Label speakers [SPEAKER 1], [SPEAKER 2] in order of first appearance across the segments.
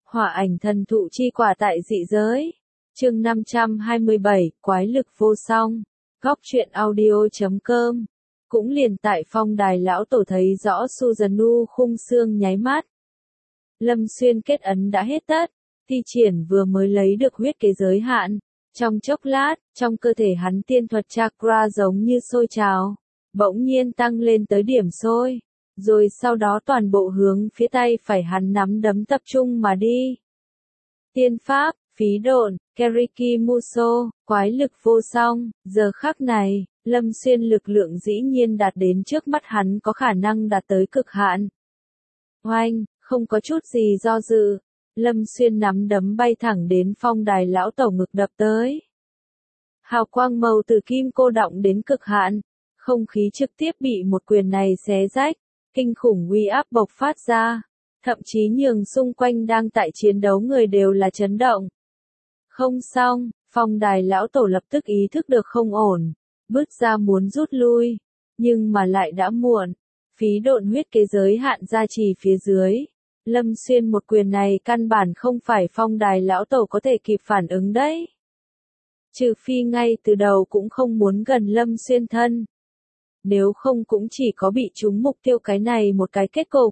[SPEAKER 1] Hỏa ảnh thần thụ chi quả tại dị giới. Chương 527, quái lực vô song. Góc truyện audio.com. Cũng liền tại phong đài lão tổ thấy rõ Suzanu khung xương nháy mắt. Lâm Xuyên kết ấn đã hết tất, thi triển vừa mới lấy được huyết kế giới hạn. Trong chốc lát, trong cơ thể hắn tiên thuật chakra giống như sôi trào, bỗng nhiên tăng lên tới điểm sôi, rồi sau đó toàn bộ hướng phía tay phải hắn nắm đấm tập trung mà đi. Tiên pháp, phí độn, Keriki Muso, quái lực vô song, giờ khắc này, Lâm Xuyên lực lượng dĩ nhiên đạt đến trước mắt hắn có khả năng đạt tới cực hạn. Oanh, không có chút gì do dự, Lâm Xuyên nắm đấm bay thẳng đến phong đài lão tổ ngực đập tới. Hào quang màu từ kim cô đọng đến cực hạn, không khí trực tiếp bị một quyền này xé rách, kinh khủng uy áp bộc phát ra, thậm chí nhường xung quanh đang tại chiến đấu người đều là chấn động. Không xong, phong đài lão tổ lập tức ý thức được không ổn, bước ra muốn rút lui, nhưng mà lại đã muộn, phí độn huyết kế giới hạn gia trì phía dưới. Lâm Xuyên một quyền này căn bản không phải phong đài lão tổ có thể kịp phản ứng đấy. Trừ phi ngay từ đầu cũng không muốn gần Lâm Xuyên thân. Nếu không cũng chỉ có bị trúng mục tiêu cái này một cái kết cục.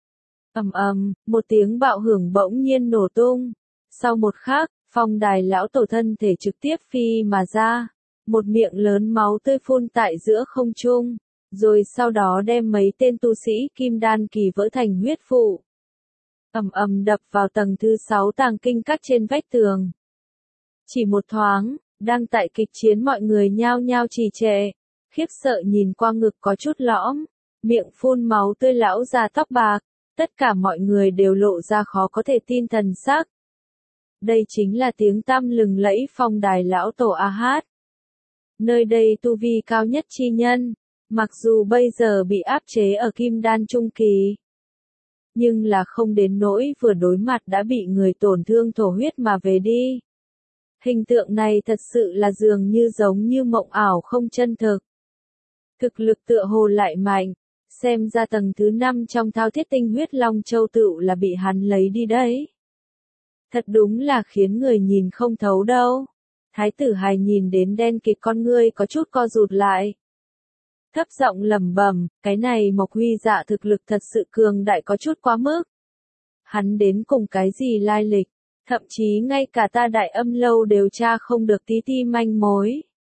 [SPEAKER 1] Một tiếng bạo hưởng bỗng nhiên nổ tung. Sau một khắc, phong đài lão tổ thân thể trực tiếp phi mà ra. Một miệng lớn máu tươi phun tại giữa không trung. Rồi sau đó đem mấy tên tu sĩ kim đan kỳ vỡ thành huyết vụ. Đập vào tầng thứ 6 tàng kinh các trên vách tường. Chỉ một thoáng, đang tại kịch chiến mọi người nhao nhao trì trệ, khiếp sợ nhìn qua ngực có chút lõm, miệng phun máu tươi lão già tóc bạc, tất cả mọi người đều lộ ra khó có thể tin thần sắc. Đây chính là tiếng tăm lừng lẫy phong đài lão tổ A Hát. Nơi đây tu vi cao nhất chi nhân, mặc dù bây giờ bị áp chế ở kim đan trung kỳ. Nhưng là không đến nỗi vừa đối mặt đã bị người tổn thương thổ huyết mà về đi. Hình tượng này thật sự là dường như giống như mộng ảo không chân thực. Thực lực tựa hồ lại mạnh, xem ra tầng thứ 5 trong thao thiết tinh huyết long châu tựu là bị hắn lấy đi đấy. Thật đúng là khiến người nhìn không thấu đâu. Thái tử hài nhìn đến đen kịt con ngươi có chút co rụt lại. Thấp giọng lẩm bẩm, cái này Mộc Huy Dạ thực lực thật sự cường đại có chút quá mức. Hắn đến cùng cái gì lai lịch, thậm chí ngay cả ta Đại Âm lâu đều tra không được tí ti manh mối.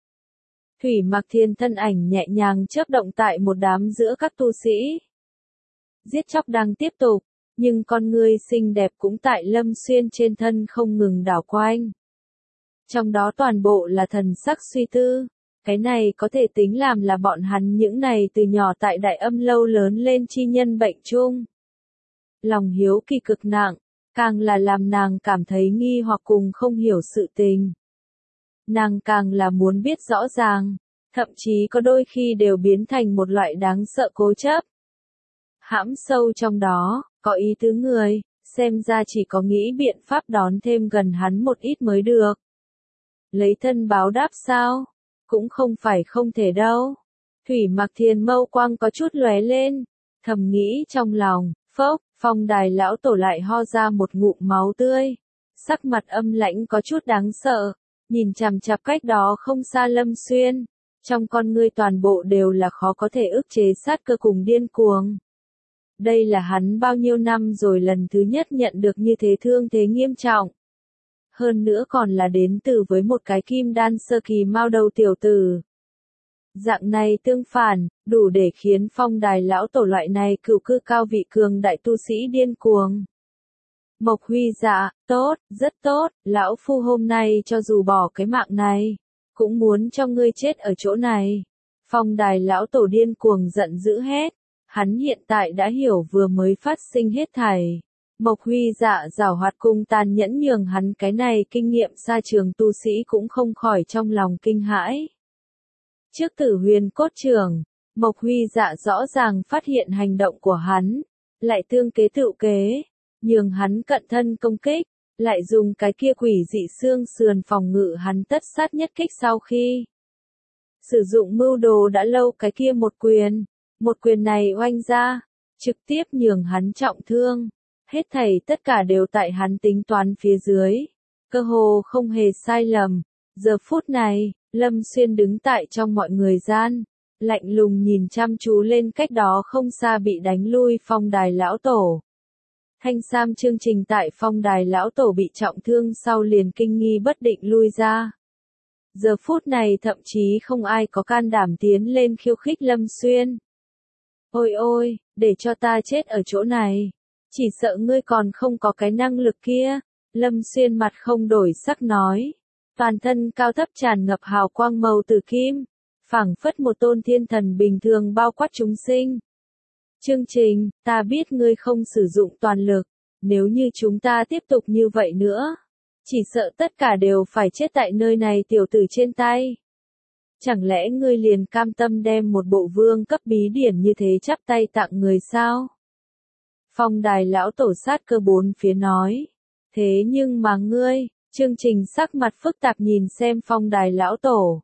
[SPEAKER 1] Thủy Mặc Thiên thân ảnh nhẹ nhàng chớp động tại một đám giữa các tu sĩ. Giết chóc đang tiếp tục, nhưng con ngươi xinh đẹp cũng tại Lâm Xuyên trên thân không ngừng đảo quanh. Trong đó toàn bộ là thần sắc suy tư. Cái này có thể tính làm là bọn hắn những này từ nhỏ tại Đại Âm lâu lớn lên chi nhân bệnh chung. Lòng hiếu kỳ cực nặng, càng là làm nàng cảm thấy nghi hoặc cùng không hiểu sự tình. Nàng càng là muốn biết rõ ràng, thậm chí có đôi khi đều biến thành một loại đáng sợ cố chấp. Hãm sâu trong đó, có ý tứ người, xem ra chỉ có nghĩ biện pháp đón thêm gần hắn một ít mới được. Lấy thân báo đáp sao? Cũng không phải không thể đâu. Thủy Mặc Thiên mâu quang có chút lóe lên, thầm nghĩ trong lòng, phốc, phong đài lão tổ lại ho ra một ngụm máu tươi. Sắc mặt âm lãnh có chút đáng sợ, nhìn chằm chằm cách đó không xa Lâm Xuyên. Trong con ngươi toàn bộ đều là khó có thể ức chế sát cơ cùng điên cuồng. Đây là hắn bao nhiêu năm rồi lần thứ nhất nhận được như thế thương thế nghiêm trọng. Hơn nữa còn là đến từ với một cái kim đan sơ kỳ mao đầu tiểu tử. Dạng này tương phản, đủ để khiến phong đài lão tổ loại này cửu cư cao vị cường đại tu sĩ điên cuồng. Mộc Huy Dạ, tốt, rất tốt, lão phu hôm nay cho dù bỏ cái mạng này, cũng muốn cho ngươi chết ở chỗ này. Phong đài lão tổ điên cuồng giận dữ hét, hắn hiện tại đã hiểu vừa mới phát sinh hết thảy. Mộc Huy Dạ giảo hoạt cùng tàn nhẫn nhường hắn cái này kinh nghiệm xa trường tu sĩ cũng không khỏi trong lòng kinh hãi. Trước Tử Huyền cốt trường, Mộc Huy Dạ rõ ràng phát hiện hành động của hắn, lại tương kế tự kế, nhường hắn cận thân công kích, lại dùng cái kia quỷ dị xương sườn phòng ngự hắn tất sát nhất kích sau khi sử dụng mưu đồ đã lâu cái kia một quyền này oanh ra, trực tiếp nhường hắn trọng thương. Hết thảy tất cả đều tại hắn tính toán phía dưới. Cơ hồ không hề sai lầm. Giờ phút này, Lâm Xuyên đứng tại trong mọi người gian, lạnh lùng nhìn chăm chú lên cách đó không xa bị đánh lui Phong Đài lão tổ. Thanh Sam chương trình tại Phong Đài lão tổ bị trọng thương sau liền kinh nghi bất định lui ra. Giờ phút này thậm chí không ai có can đảm tiến lên khiêu khích Lâm Xuyên. Ôi ôi, để cho ta chết ở chỗ này. Chỉ sợ ngươi còn không có cái năng lực kia. Lâm Xuyên mặt không đổi sắc nói. Toàn thân cao thấp tràn ngập hào quang màu tử kim. Phảng phất một tôn thiên thần bình thường bao quát chúng sinh. Chương trình, ta biết ngươi không sử dụng toàn lực. Nếu như chúng ta tiếp tục như vậy nữa, chỉ sợ tất cả đều phải chết tại nơi này tiểu tử trên tay. Chẳng lẽ ngươi liền cam tâm đem một bộ vương cấp bí điển như thế chắp tay tặng người sao? Phong Đài lão tổ sát cơ bốn phía nói. Thế nhưng mà ngươi, chương trình sắc mặt phức tạp nhìn xem Phong Đài lão tổ.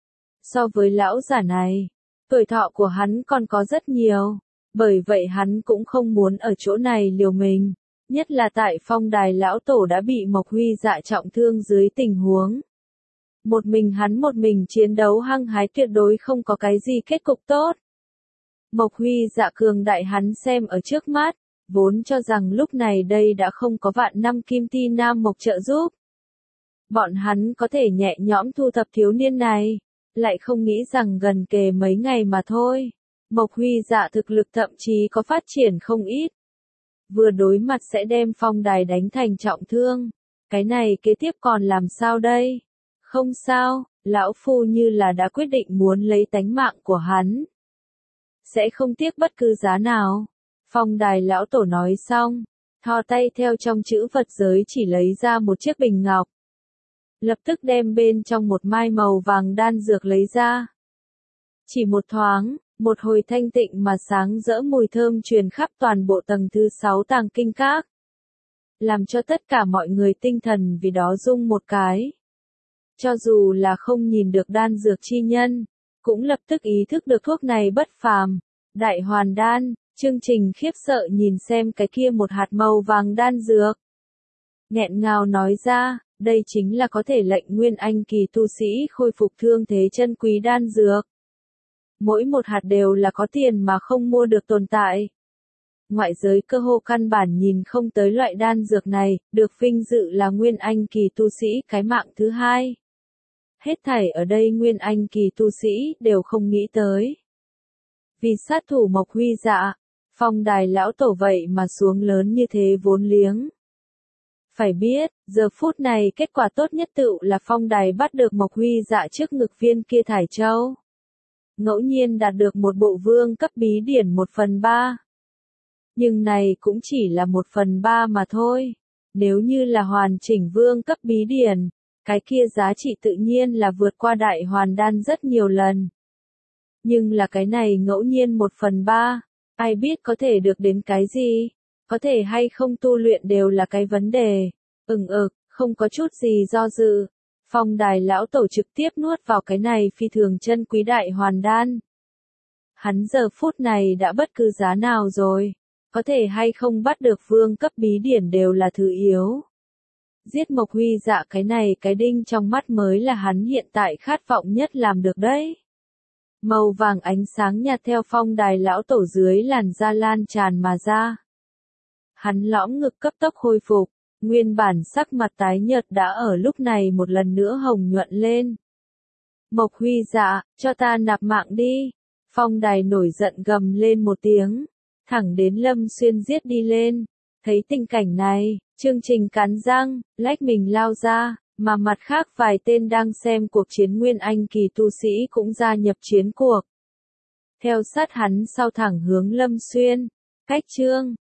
[SPEAKER 1] So với lão giả này, tuổi thọ của hắn còn có rất nhiều, bởi vậy hắn cũng không muốn ở chỗ này liều mình, nhất là tại Phong Đài lão tổ đã bị Mộc Huy Dạ trọng thương dưới tình huống. Một mình chiến đấu hăng hái tuyệt đối không có cái gì kết cục tốt. Mộc Huy Dạ cường đại hắn xem ở trước mắt, vốn cho rằng lúc này đây đã không có vạn năm kim ti nam mộc trợ giúp. Bọn hắn có thể nhẹ nhõm thu thập thiếu niên này, lại không nghĩ rằng gần kề mấy ngày mà thôi. Mộc Huy Dạ thực lực thậm chí có phát triển không ít. Vừa đối mặt sẽ đem Phong Đài đánh thành trọng thương. Cái này kế tiếp còn làm sao đây? Không sao, lão phu như là đã quyết định muốn lấy tánh mạng của hắn. Sẽ không tiếc bất cứ giá nào. Phong Đài lão tổ nói xong, thò tay theo trong chữ vật giới chỉ lấy ra một chiếc bình ngọc. Lập tức đem bên trong một mai màu vàng đan dược lấy ra. Chỉ một thoáng, một hồi thanh tịnh mà sáng rỡ mùi thơm truyền khắp toàn bộ tầng thứ 6 tàng kinh các. Làm cho tất cả mọi người tinh thần vì đó rung một cái. Cho dù là không nhìn được đan dược chi nhân, cũng lập tức ý thức được thuốc này bất phàm. Đại hoàn đan, chương trình khiếp sợ nhìn xem cái kia một hạt màu vàng đan dược. Nghẹn ngào nói ra, đây chính là có thể lệnh nguyên anh kỳ tu sĩ khôi phục thương thế chân quý đan dược. Mỗi một hạt đều là có tiền mà không mua được tồn tại. Ngoại giới cơ hồ căn bản nhìn không tới loại đan dược này, được vinh dự là nguyên anh kỳ tu sĩ cái mạng thứ hai. Hết thảy ở đây nguyên anh kỳ tu sĩ đều không nghĩ tới. Vì sát thủ Mộc Huy Dạ, Phong Đài lão tổ vậy mà xuống lớn như thế vốn liếng. Phải biết, giờ phút này kết quả tốt nhất tựu là Phong Đài bắt được Mộc Huy Dạ trước ngực viên kia thải châu. Ngẫu nhiên đạt được một bộ vương cấp bí điển 1/3. Nhưng này cũng chỉ là 1/3 mà thôi. Nếu như là hoàn chỉnh vương cấp bí điển, cái kia giá trị tự nhiên là vượt qua đại hoàn đan rất nhiều lần. Nhưng là cái này ngẫu nhiên 1/3, ai biết có thể được đến cái gì, có thể hay không tu luyện đều là cái vấn đề. Không có chút gì do dự. Phong Đài lão tổ trực tiếp nuốt vào cái này phi thường chân quý đại hoàn đan. Hắn giờ phút này đã bất cứ giá nào rồi, có thể hay không bắt được vương cấp bí điển đều là thứ yếu. Giết Mộc Huy Dạ cái này cái đinh trong mắt mới là hắn hiện tại khát vọng nhất làm được đấy. Màu vàng ánh sáng nhạt theo Phong Đài lão tổ dưới làn da lan tràn mà ra. Hắn lõm ngực cấp tốc khôi phục, nguyên bản sắc mặt tái nhợt đã ở lúc này một lần nữa hồng nhuận lên. Mộc Huy Dạ, cho ta nạp mạng đi. Phong Đài nổi giận gầm lên một tiếng, thẳng đến Lâm Xuyên giết đi lên. Thấy tình cảnh này, chương trình cắn răng, lách mình lao ra, mà mặt khác vài tên đang xem cuộc chiến nguyên anh kỳ tu sĩ cũng gia nhập chiến cuộc. Theo sát hắn sau thẳng hướng Lâm Xuyên, cách chương.